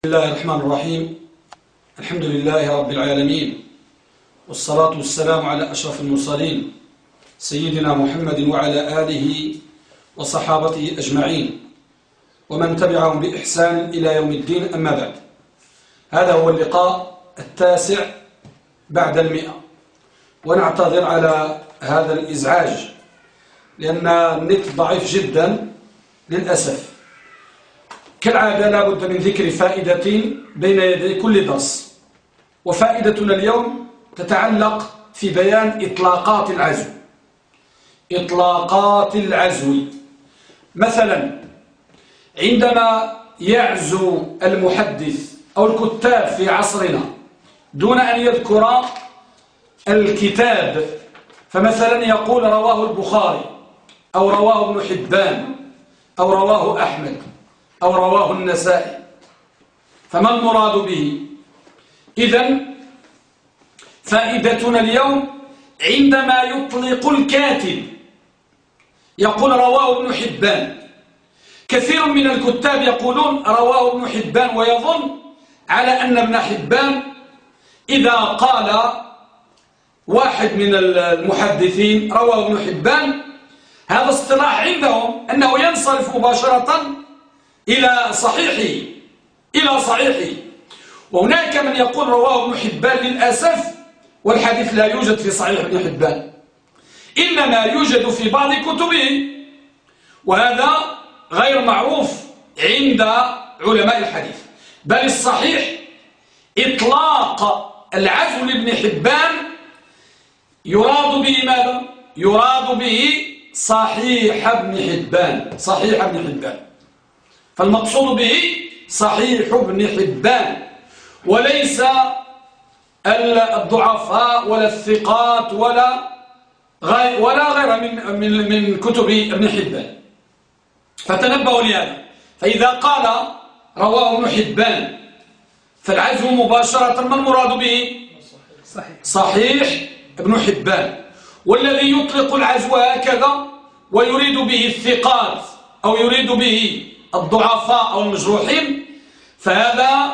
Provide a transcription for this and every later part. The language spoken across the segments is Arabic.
بسم الله الرحمن الرحيم. الحمد لله رب العالمين، والصلاة والسلام على أشرف المرسلين سيدنا محمد وعلى آله وصحابته أجمعين ومن تبعهم بإحسان إلى يوم الدين. أما بعد، هذا هو اللقاء التاسع بعد 100، ونعتذر على هذا الإزعاج لأن النت ضعيف جدا للأسف. كالعادة لا بد من ذكر فائدتين بين يدي كل درس، وفائدتنا اليوم تتعلق في بيان إطلاقات العزو. إطلاقات العزو، مثلا عندما يعزو المحدث أو الكتاب في عصرنا دون أن يذكر الكتاب، فمثلا يقول رواه البخاري أو رواه ابن حبان أو رواه أحمد أو رواه النسائي، فما المراد به؟ إذن فائدتنا اليوم عندما يطلق الكاتب يقول رواه ابن حبان، كثير من الكتاب يقولون رواه ابن حبان ويظن على أن ابن حبان إذا قال واحد من المحدثين رواه ابن حبان، هذا اصطلاح عندهم أنه ينصرف مباشرة إلى صحيحه. وهناك من يقول رواه ابن حبان للأسف، والحديث لا يوجد في صحيح ابن حبان، إنما يوجد في بعض كتبه، وهذا غير معروف عند علماء الحديث. بل الصحيح إطلاق العزو لابن حبان يراد به ماذا؟ يراد به صحيح ابن حبان، فالمقصود به صحيح ابن حبان، وليس الضعفاء ولا الثقات ولا غير من كتب ابن حبان. فتنبهوا لهذا، فإذا قال رواه ابن حبان فالعزو مباشرة ما المراد به؟ صحيح ابن حبان. والذي يطلق العزو هكذا ويريد به الثقات أو يريد به الضعفاء أو المجروحين، فهذا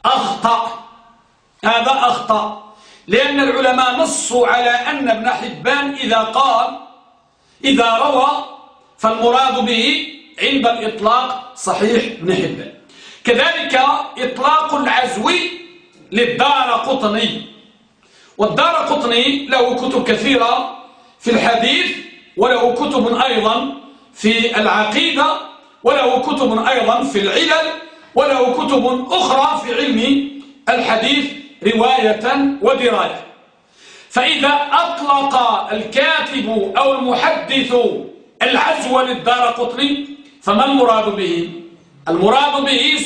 أخطأ، لأن العلماء نصوا على أن ابن حبان إذا روى فالمراد به عند الإطلاق صحيح ابن حبان. كذلك إطلاق العزو للدارقطني، والدارقطني له كتب كثيرة في الحديث، وله كتب أيضا في العقيدة، وله كتب أيضا في العلل، وله كتب أخرى في علم الحديث رواية ودراية. فإذا أطلق الكاتب أو المحدث العزو للدارقطني فما المراد به؟ المراد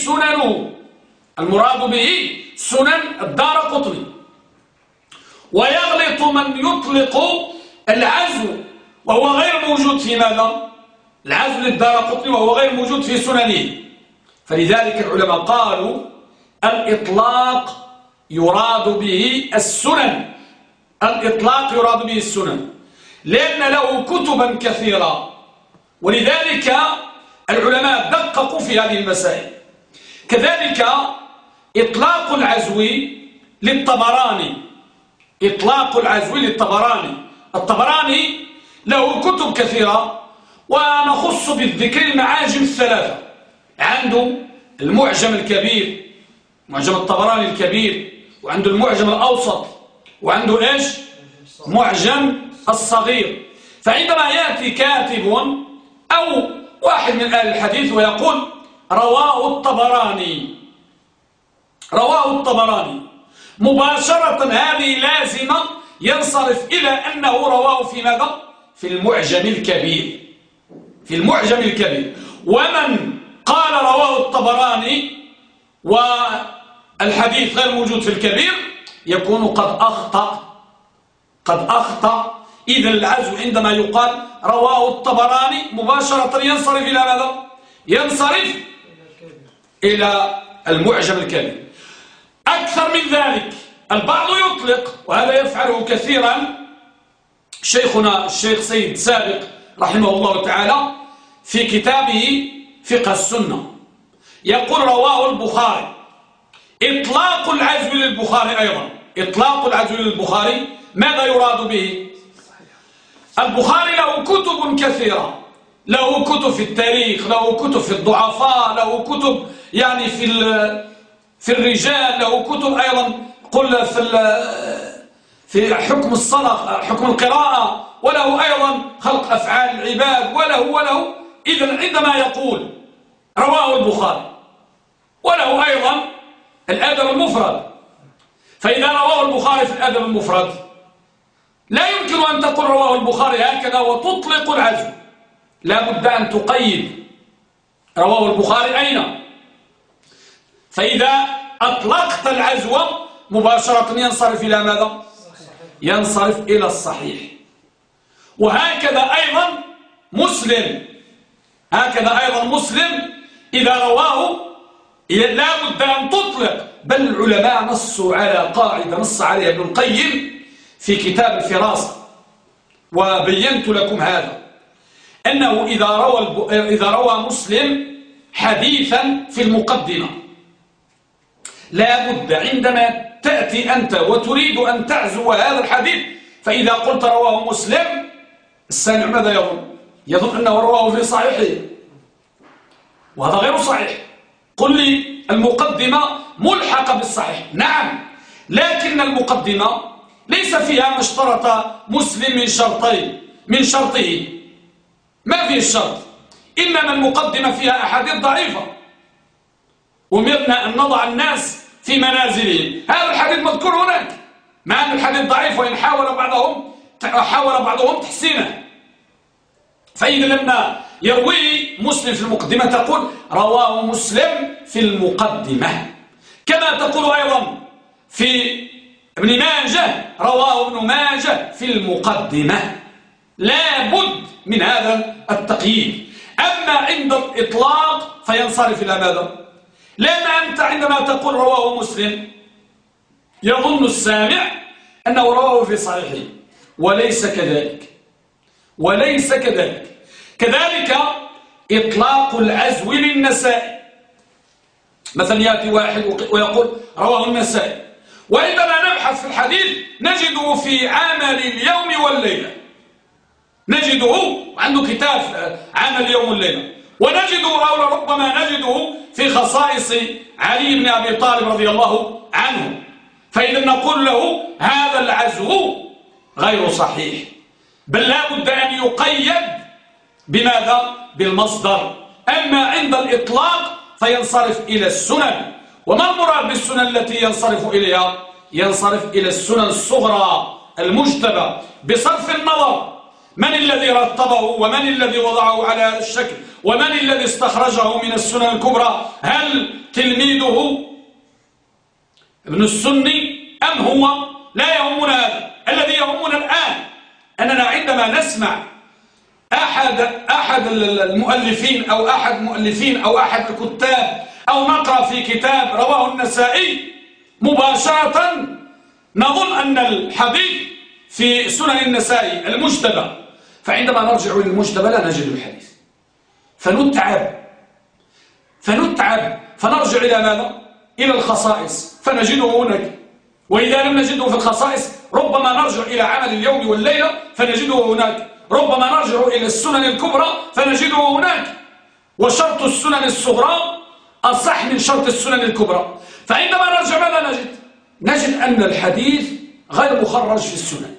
به سنن الدارقطني. ويغلط من يطلق العزو وهو غير موجود في ماذا؟ العزو للدارقطني وهو غير موجود في سننه. فلذلك العلماء قالوا الإطلاق يراد به السنن، لأن له كتبا كثيرة، ولذلك العلماء دققوا في هذه المسائل. كذلك إطلاق العزو للطبراني، الطبراني له كتب كثيرة، ونخص بالذكر المعاجم الثلاثة. عنده المعجم الكبير، معجم الطبراني الكبير، وعنده المعجم الأوسط، وعنده إيش؟ معجم الصغير. فعندما يأتي كاتب أو واحد من أهل الحديث ويقول رواه الطبراني مباشرة، هذه لازمة ينصرف إلى أنه رواه في ماذا؟ في المعجم الكبير. ومن قال رواه الطبراني والحديث غير موجود في الكبير يكون قد أخطأ. إذا العزو عندما يقال رواه الطبراني مباشرة ينصرف إلى ماذا؟ ينصرف إلى المعجم الكبير. أكثر من ذلك البعض يطلق، وهذا يفعله كثيرا شيخنا الشيخ سيد سابق رحمه الله تعالى في كتابه فقه السنة، يقول رواه البخاري إطلاق العزو للبخاري أيضا، إطلاق العزو للبخاري ماذا يراد به؟ البخاري له كتب كثيرة، له كتب في التاريخ، له كتب في الضعفاء، له كتب يعني في الرجال، له كتب أيضا قل في حكم الصلاة، حكم القراءة، وله أيضا خلق أفعال العباد، وله إذن عندما يقول رواه البخاري وله أيضا الأدب المفرد، فإذا رواه البخاري في الأدب المفرد لا يمكن أن تقول رواه البخاري هكذا وتطلق العزو، لا بد أن تقيد رواه البخاري أين. فإذا أطلقت العزو مباشرة ينصرف إلى ماذا؟ ينصرف إلى الصحيح. وهكذا أيضا مسلم، هكذا أيضا مسلم إذا رواه لا بد أن تطلق، بل العلماء نصوا على قاعدة نص عليها ابن القيم في كتاب الفراسة، وبينت لكم هذا، أنه إذا روى مسلم حديثا في المقدمة لا بد عندما تأتي أنت وتريد أن تعزو هذا الحديث، فإذا قلت رواه مسلم السامع ماذا يظن؟ يظن أنه رواه في صحيحه، وهذا غير صحيح. قل لي المقدمة ملحقة بالصحيح، نعم، لكن المقدمة ليس فيها ما اشترط مسلم من شرطه، ما فيه الشرط، إنما المقدمة فيها أحاديث ضعيفة أمرنا أن نضع الناس في منازلهم، هذا الحديث مذكور هناك مع أن الحديث ضعيف وإن حاول بعضهم تحسينه. فإذا لما يروي مسلم في المقدمة تقول رواه مسلم في المقدمة، كما تقول أيضا في ابن ماجه رواه ابن ماجه في المقدمة، لا بد من هذا التقييد. أما عند الإطلاق فينصرف إلى ماذا؟ لأن أنت عندما تقول رواه مسلم يظن السامع أنه رواه في صحيحه، وليس كذلك، وليس كذلك. كذلك إطلاق العزو للنسائي، مثلا يأتي واحد ويقول رواه النسائي، وعندما نبحث في الحديث نجده في عمل اليوم والليلة، نجده عنده كتاب عمل اليوم والليلة، ونجده أو ربما نجده في خصائص علي بن أبي طالب رضي الله عنه، فإذا نقول له هذا العزو غير صحيح، بل لا بد أن يقيد بماذا؟ بالمصدر. أما عند الإطلاق فينصرف إلى السنن. وما المراد بالسنن التي ينصرف إليها؟ ينصرف إلى السنن الصغرى المجتبى بصرف النظر من الذي رتبه ومن الذي وضعه على هذا الشكل ومن الذي استخرجه من السنن الكبرى، هل تلميذه ابن السني أم هو؟ لا يهمنا هذا، الذي يهمنا الآن أننا عندما نسمع أحد المؤلفين أو أحد مؤلفين أو أحد الكتاب أو نقرأ في كتاب رواه النسائي مباشرة نظن أن الحديث في سنن النسائي المجتبى، فعندما نرجع للمجتبى لا نجد الحديث، فنتعب فنرجع إلى ماذا؟ إلى الخصائص فنجده هناك، وإذا لم نجده في الخصائص ربما نرجع إلى عمل اليوم والليلة فنجده هناك، ربما نرجع إلى السنن الكبرى فنجده هناك، وشرط السنن الصغرى أصح من شرط السنن الكبرى. فعندما نرجع ماذا نجد أن الحديث غير مخرج في السنن.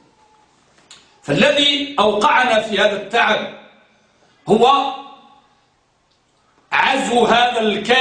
فالذي أوقعنا في هذا التعب هو عزو هذا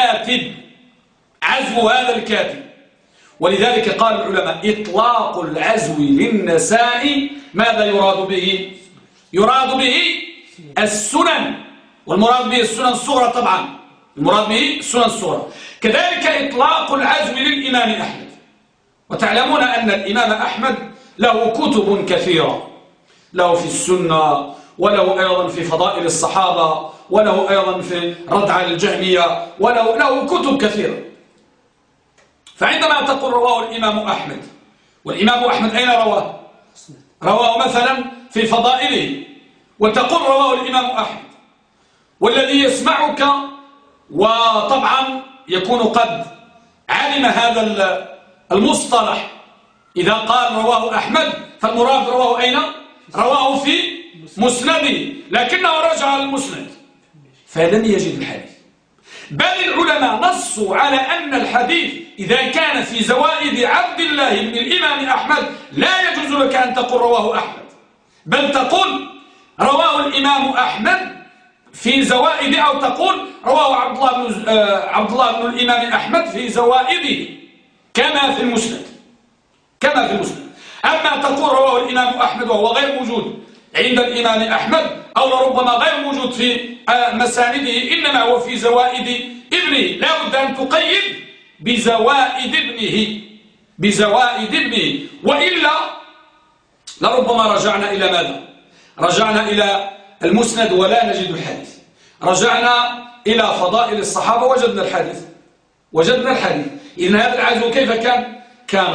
الكاتب، ولذلك قال العلماء إطلاق العزو للنساء ماذا يراد به؟ يراد به السنن، والمراد به السنن الصغرى طبعا، المراد به السنن الصغرى. كذلك إطلاق العزو للإمام أحمد، وتعلمون أن الإمام أحمد له كتب كثيرة، له في السنة، وله أيضا في فضائل الصحابة، وله أيضا في رد على الجهمية، وله كتب كثيرة. فعندما تقول رواه الإمام أحمد، والإمام أحمد أين رواه؟ رواه مثلا في فضائله، وتقول رواه الإمام أحمد، والذي يسمعك وطبعا يكون قد علم هذا المصطلح. إذا قال رواه أحمد فالمراد رواه أين؟ رواه في مسنده، لكنه رجع للمسند فلم يجد الحديث. بل العلماء نصوا على أن الحديث إذا كان في زوائد عبد الله بن الإمام أحمد لا يجوز لك أن تقول رواه أحمد، بل تقول رواه الإمام أحمد في زوائد، أو تقول رواه عبد الله بن الإمام أحمد في زوائده كما في المسند. أما تقول رواه الإمام أحمد وهو غير موجود عند الإمام أحمد، أو لربما غير موجود في مسانده، إنما هو في زوائد ابنه، لا بد أن تقيد بزوائد ابنه، وإلا لربما رجعنا إلى ماذا؟ رجعنا إلى المسند ولا نجد الحديث، رجعنا إلى فضائل الصحابة وجدنا الحديث. إذن هذا العزو كيف كان؟ كان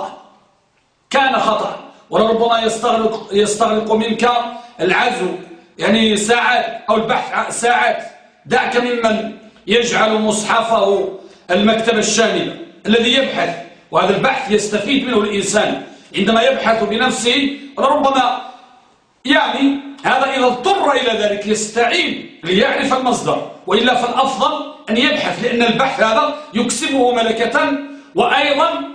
خطأ، ولربما يستغرق منك العزو يعني ساعات، أو البحث ساعات. دعك ممن يجعل مصحفه المكتبة الشاملة الذي يبحث، وهذا البحث يستفيد منه الإنسان عندما يبحث بنفسه، ولربما يعني هذا إذا اضطر إلى ذلك يستعين ليعرف المصدر، وإلا فالأفضل أن يبحث، لأن البحث هذا يكسبه ملكة، وأيضا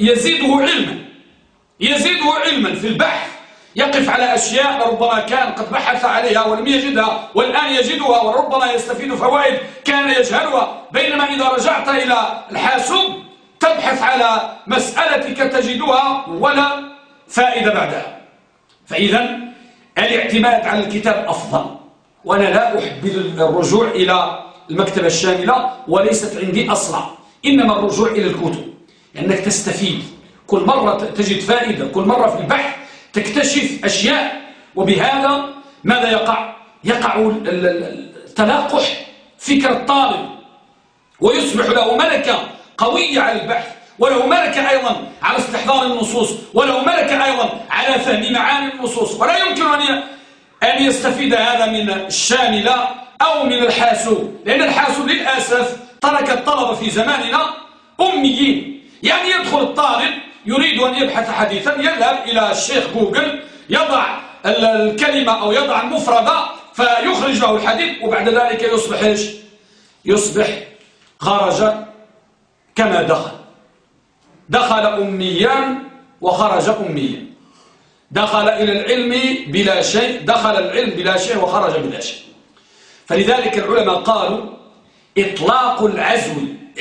يزيده علما في البحث. يقف على أشياء ربما كان قد بحث عليها ولم يجدها، والآن يجدها، وربما يستفيد فوائد كان يجهلها. بينما إذا رجعت إلى الحاسوب تبحث على مسألتك تجدها ولا فائدة بعدها. فإذا الاعتماد على الكتاب أفضل، وأنا لا أحبذ الرجوع إلى المكتبة الشاملة، وليست عندي أصلا، إنما الرجوع إلى الكتب، لأنك تستفيد كل مرة، تجد فائدة كل مرة في البحث، تكتشف أشياء. وبهذا ماذا يقع تلاقح فكر الطالب، ويصبح له ملكة قوية على البحث، وله ملكة أيضا على استحضار النصوص، وله ملكة أيضا على فهم معاني النصوص. ولا يمكن أن يستفيد هذا من الشاملة أو من الحاسوب، لأن الحاسوب للأسف ترك الطلبة في زماننا أميين. يعني يدخل الطالب يريد أن يبحث حديثا، يذهب إلى الشيخ جوجل، يضع الكلمة أو يضع المفردة فيخرج له الحديث، وبعد ذلك يصبح خرج كما دخل أميا وخرج أميا، دخل إلى العلم بلا شيء، دخل العلم بلا شيء وخرج بلا شيء. فلذلك العلماء قالوا إطلاق العزو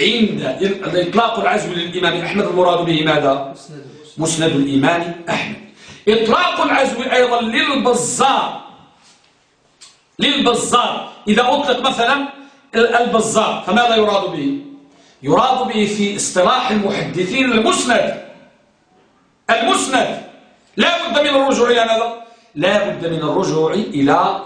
للإمام أحمد المراد به ماذا؟ مسند الإمام أحمد. إطلاق العزو أيضا للبزار إذا أطلق مثلا البزار فماذا يراد به؟ يراد به في اصطلاح المحدثين المسند. لا بد من الرجوع إلى ماذا؟ لا بد من الرجوع إلى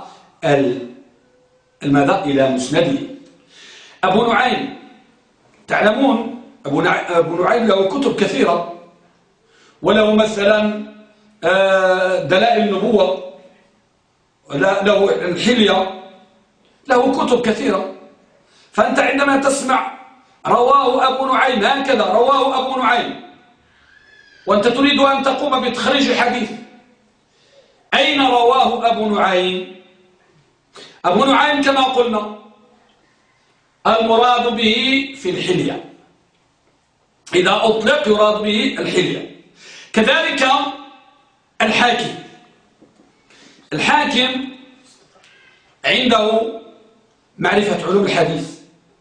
إلى مسنده. أبو نعيم، تعلمون أبو نعيم له كتب كثيرة، وله مثلا دلائل النبوة، له الحلية، له كتب كثيرة. فأنت عندما تسمع رواه أبو نعيم هكذا، رواه أبو نعيم، وأنت تريد أن تقوم بتخريج الحديث، أين رواه أبو نعيم؟ أبو نعيم كما قلنا المراد به في الحلية، إذا أطلق يراد به الحلية. كذلك الحاكم عنده معرفة علوم الحديث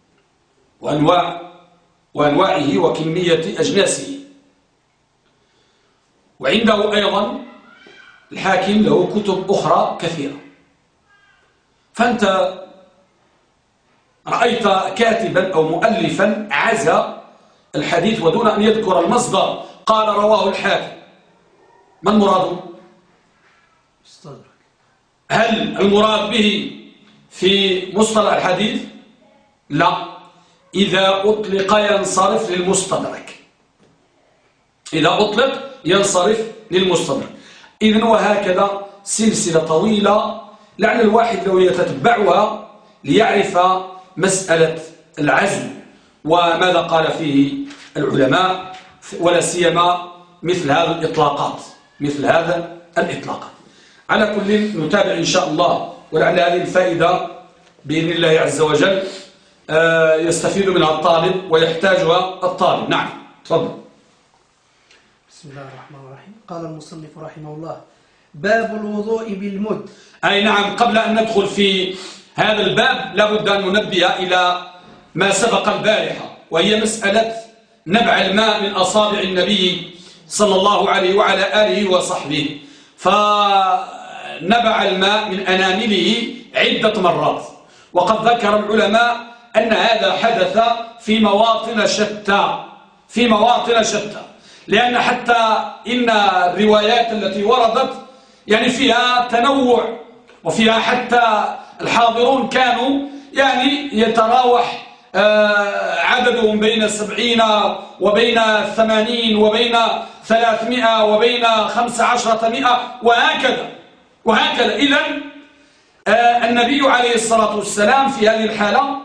وأنواعه وكمية أجناسه، وعنده أيضا الحاكم له كتب أخرى كثيرة. فأنت رأيت كاتبا أو مؤلفا عزى الحديث ودون أن يذكر المصدر، قال رواه الحاكم، ما المراد؟ هل المراد به في مصطلح الحديث؟ لا، إذا أطلق ينصرف للمستدرك، إذا أطلق ينصرف للمستدرك. إذن وهكذا سلسلة طويلة لعل الواحد لو يتتبعها ليعرف مسألة العزم وماذا قال فيه العلماء، ولا سيما مثل هذا الإطلاقات. على كل نتابع إن شاء الله، ولعل هذه الفائدة بإذن الله عز وجل يستفيد منها الطالب ويحتاجها الطالب. نعم تفضل. بسم الله الرحمن الرحيم. قال المصنف رحمه الله: باب الوضوء بالمد. أي نعم. قبل أن ندخل في هذا الباب لابد أن ننبه إلى ما سبق البارحة، وهي مسألة نبع الماء من أصابع النبي صلى الله عليه وعلى آله وصحبه. فنبع الماء من أنامله عدة مرات، وقد ذكر العلماء أن هذا حدث في مواطن شتى، لأن حتى إن الروايات التي وردت يعني فيها تنوع، وفيها حتى الحاضرون كانوا يعني يتراوح عددهم بين 70 وبين 80 وبين 300 وبين 15 وهكذا. إذن النبي عليه الصلاة والسلام في هذه الحالة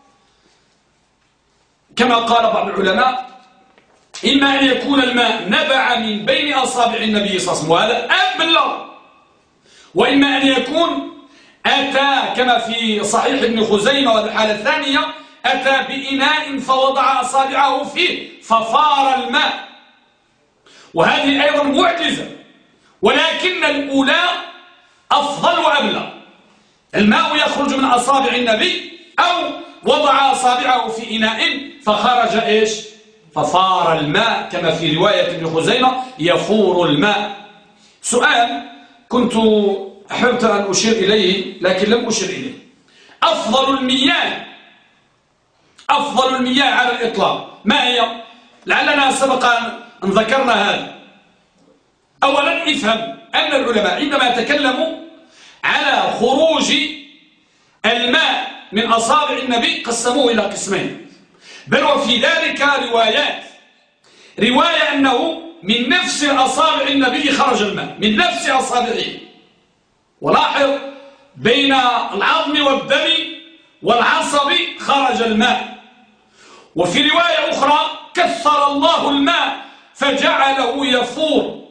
كما قال بعض العلماء إما أن يكون الماء نبع من بين أصابع النبي صلى الله عليه وسلم وهذا أبلغ، وإما أن يكون أتى كما في صحيح ابن خزيمة وهذه الحالة الثانية أتى بإناء فوضع أصابعه فيه ففار الماء، وهذه أيضا معجزة، ولكن الأولى أفضل وأبلغ. الماء يخرج من أصابع النبي أو وضع أصابعه في إناء فخرج إيش؟ ففار الماء، كما في رواية ابن خزيمة يفور الماء. سؤال كنت أحببت أن أشير إليه لكن لم أشير إليه: أفضل المياه على الإطلاق ما هي؟ لعلنا سبق أن ذكرنا هذا. أولا افهم أن العلماء عندما تكلموا على خروج الماء من أصابع النبي قسموه إلى قسمين، بل وفي ذلك رواية أنه من نفس أصابع النبي خرج الماء، من نفس أصابعه. ولاحظ بين العظم والدم والعصب خرج الماء. وفي رواية أخرى كثر الله الماء فجعله يفور،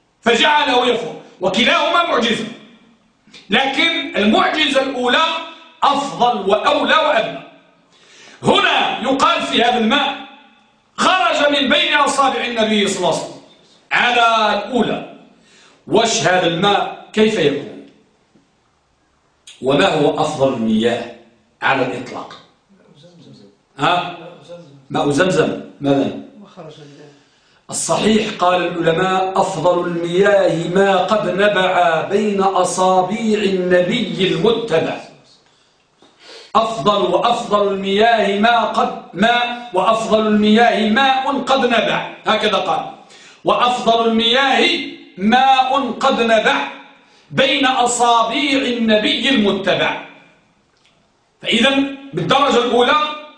وكلاهما معجزة، لكن المعجزة الأولى أفضل وأولى وأبنى. هنا يقال في هذا الماء خرج من بين أصابع النبي صلى الله عليه وسلم على الأولى. وش هذا الماء كيف يكون؟ وما هو أفضل المياه على الإطلاق؟ ماء زمزم. ماذا؟ الصحيح قال العلماء أفضل المياه ما قد نبع بين أصابع النبي المتبع. وأفضل المياه ماء قد نبع، هكذا قال. وأفضل المياه ماء قد نبع بين أصابع النبي المتبع. فإذا بالدرجة الأولى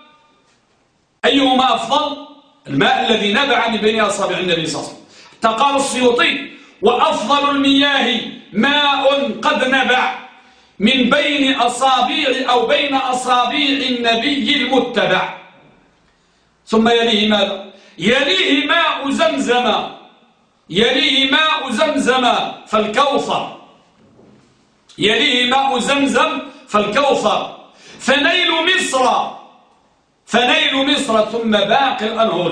أيهما أفضل؟ الماء الذي نبع من بين أصابع النبي صلى الله عليه وسلم. حتى قال السيوطي: وأفضل المياه ماء قد نبع من بين أصابع النبي المتبع. ثم يليه ماذا؟ يليه ماء زمزم فالكوثر فنيل مصر ثم باقي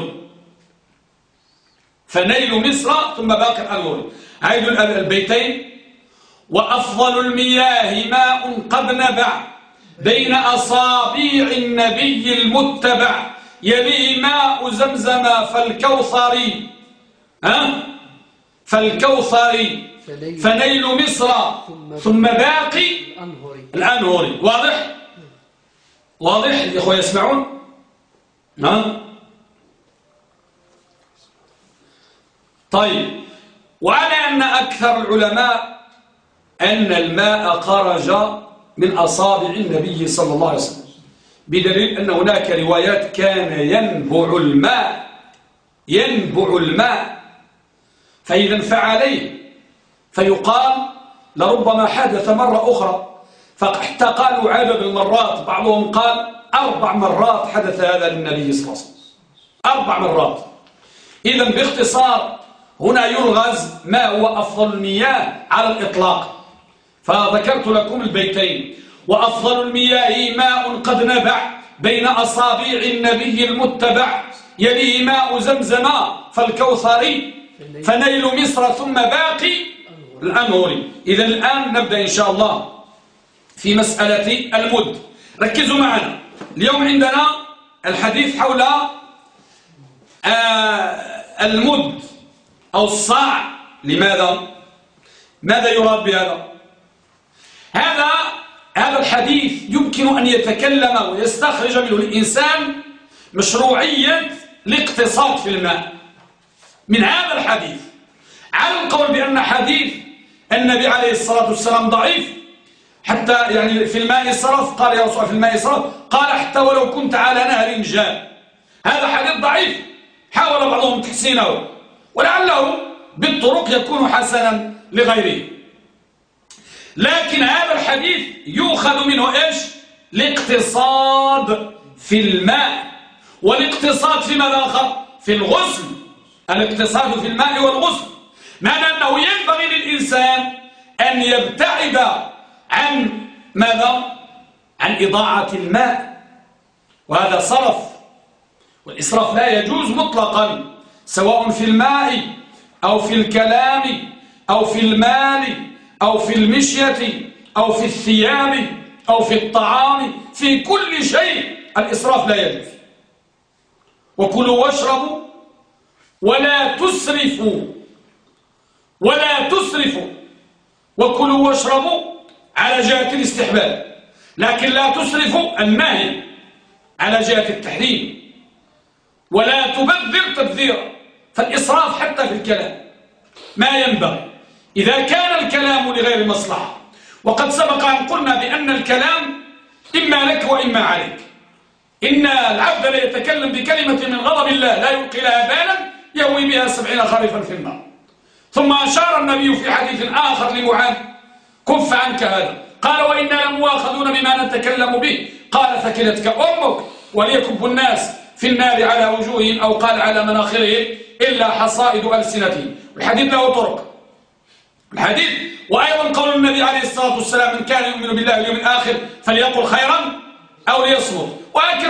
الأنهر. عيد البيتين: وأفضل المياه ماء قد نبع بين أصابع النبي المتبع يليه ماء زمزم فالكوثر فنيل مصر ثم باقي الأنهر. واضح الإخوة يسمعون؟ طيب. وعلى أن أكثر العلماء أن الماء خرج من أصابع النبي صلى الله عليه وسلم، بدليل أن هناك روايات كان ينبع الماء فإذا فعليه، فيقال لربما حدث مرة أخرى، فحتى قالوا عدد المرات، بعضهم قال 4 مرات حدث هذا للنبي صلى الله عليه وسلم. 4 مرات. إذن باختصار هنا يلغز ما هو أفضل المياه على الإطلاق، فذكرت لكم البيتين: وأفضل المياه ماء قد نبع بين أصابع النبي المتبع، يليه ماء زمزم فالكوثري، فنيل مصر ثم باقي الأنهر. إذا الآن نبدأ إن شاء الله في مسألة المد. ركزوا معنا، اليوم عندنا الحديث حول المد أو الصاع. لماذا؟ ماذا يراد بهذا؟ هذا الحديث يمكن أن يتكلم ويستخرج منه الإنسان مشروعية الاقتصاد في الماء من هذا الحديث، على القول بأن حديث النبي عليه الصلاة والسلام ضعيف، حتى يعني في الماء صرف، قال يا رسول الله في الماء صرف، قال حتى ولو كنت على نهر جار. هذا حديث ضعيف، حاول بعضهم تحسينه ولعله بالطرق يكون حسنا لغيره، لكن هذا الحديث يؤخذ منه إيش؟ الاقتصاد في الماء، والاقتصاد في ماذا آخر؟ في الغسل. الاقتصاد في الماء والغسل، معنى أنه ينبغي للإنسان أن يبتعد عن ماذا؟ عن إضاعة الماء، وهذا صرف، والإسراف لا يجوز مطلقا، سواء في الماء أو في الكلام أو في المال أو في المشية أو في الثياب أو في الطعام، في كل شيء الإسراف لا يجوز. وكلوا واشربوا ولا تسرفوا، ولا تسرفوا، وكلوا واشربوا على جهة الاستحباب، لكن لا تسرفوا النهي على جهة التحريم، ولا تبذر تبذيرا. فالإسراف حتى في الكلام ما ينبغي إذا كان الكلام لغير مصلحة. وقد سبق أن قلنا بأن الكلام إما لك وإما عليك. إن العبد لا يتكلم بكلمة من غضب الله لا يلقي لها بالا يهوي بها 70 خريفا في النار. ثم أشار النبي في حديث آخر لمعاذ: كف عنك هذا. قال: وإنا لمؤاخذون بما نتكلم به. قال: ثكلتك أمك وليكب الناس في النار على وجوههم، أو قال على مناخرهم، إلا حصائد ألسنتهم. الحديث له طرق الحديث. وأيضا قول النبي عليه الصلاة والسلام: من كان يؤمن بالله واليوم الآخر فليقل خيرا أو ليصمت. وهكذا